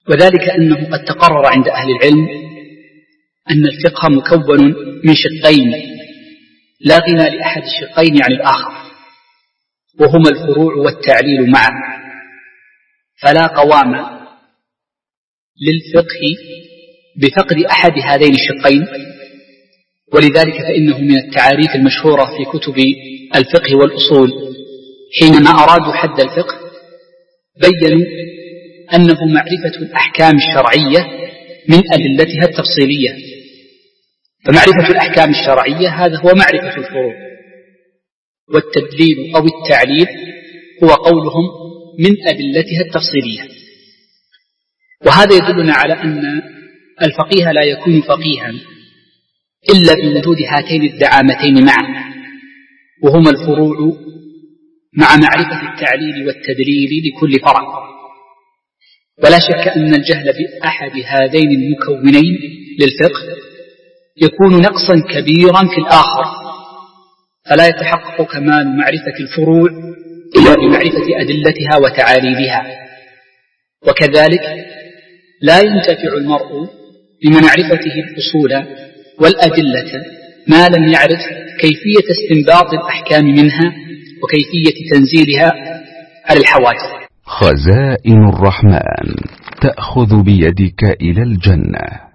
وذلك أنه قد تقرر عند أهل العلم أن الفقه مكون من شقين لا غنى لأحد الشقين عن الآخر، وهما الفروع والتعليل معا، فلا قوام للفقه بفقد أحد هذين الشقين. ولذلك فإنه من التعاريف المشهورة في كتب الفقه والأصول حينما أرادوا حد الفقه بيّنوا أنه معرفة الأحكام الشرعية من أدلتها التفصيلية. فمعرفة الأحكام الشرعية هذا هو معرفة الفروع، والتدليل أو التعليل هو قولهم من أدلتها التفصيلية. وهذا يدلنا على أن الفقيه لا يكون فقيها إلا بوجود هاتين الدعامتين معا، وهما الفروع مع معرفة التعليل والتدليل لكل فرع. ولا شك أن الجهل بأحد هذين المكونين للفقه يكون نقصا كبيرا في الآخر، فلا يتحقق كمال معرفة الفروع إلا بمعرفة أدلتها وتعاليلها. وكذلك لا ينتفع المرء بمعرفته الأصول والأدلة ما لم يعرف كيفية استنباط الأحكام منها وكيفية تنزيلها على الحوادث. خزائن الرحمن تأخذ بيدك إلى الجنة.